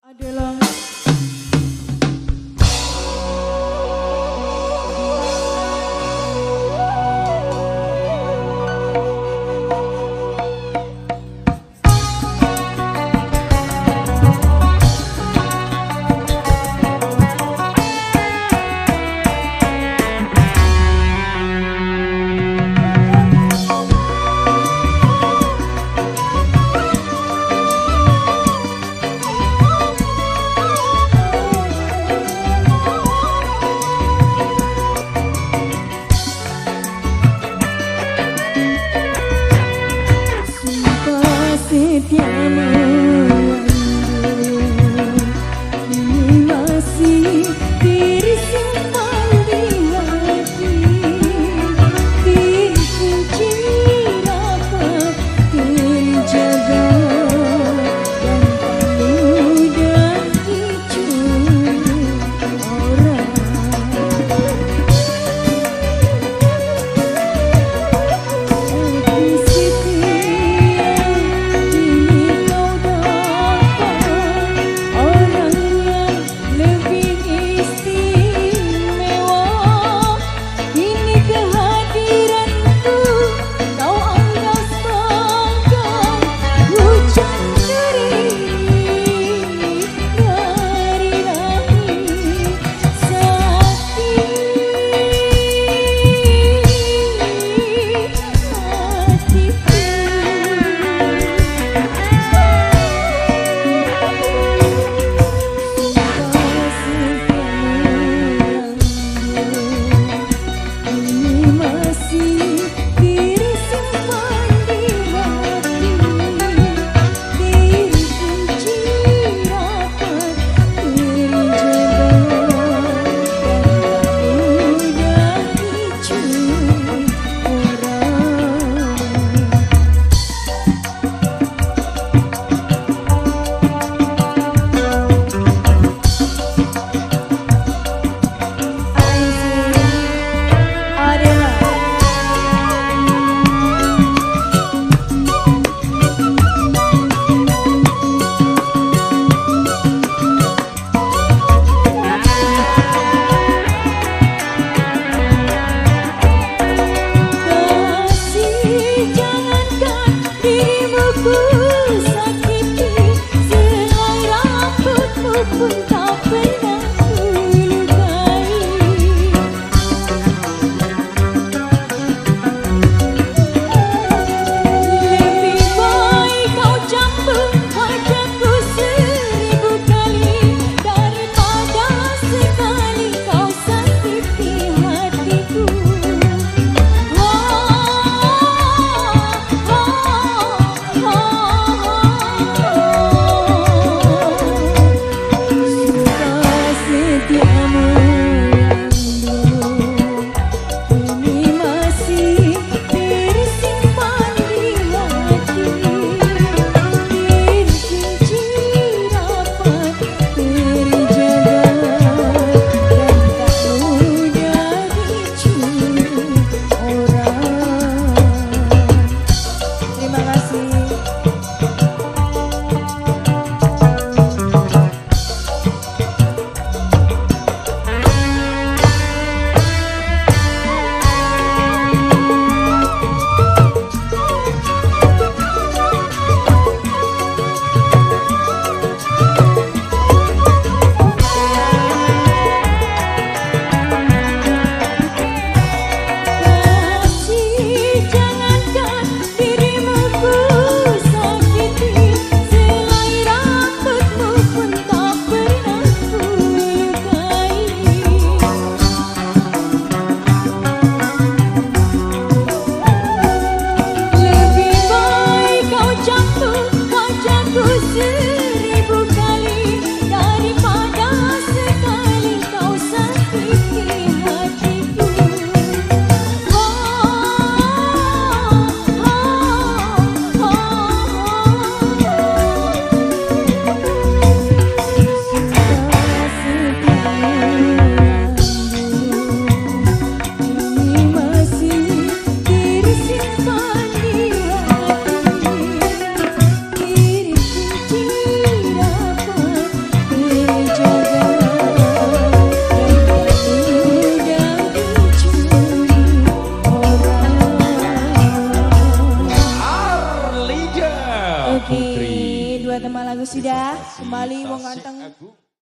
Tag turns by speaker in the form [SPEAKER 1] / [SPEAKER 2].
[SPEAKER 1] adalah setiamu. Ini masih tersimpan di hati, terkunci rapat, terjaga dan tak mudah dicuri orang. Hati setia kini kau dapat orang yang lebih istimewa. Kini kehadiranku kau anggap sebagai hujan kering dari langit sakti hatiku. Ini masih tersimpan di hati, terkunci rapat, terjaga dan tak mudah dicuri orang. Kasih jangankan dirimu ku sakiti, selai rambutmu pun tak pernah ku lukai. Lebih baik kau cambuk wajahku 1000 kali daripada sekali kau sakiti hatiku. Oke, dua tema lagu sudah. Kembali wong ganteng.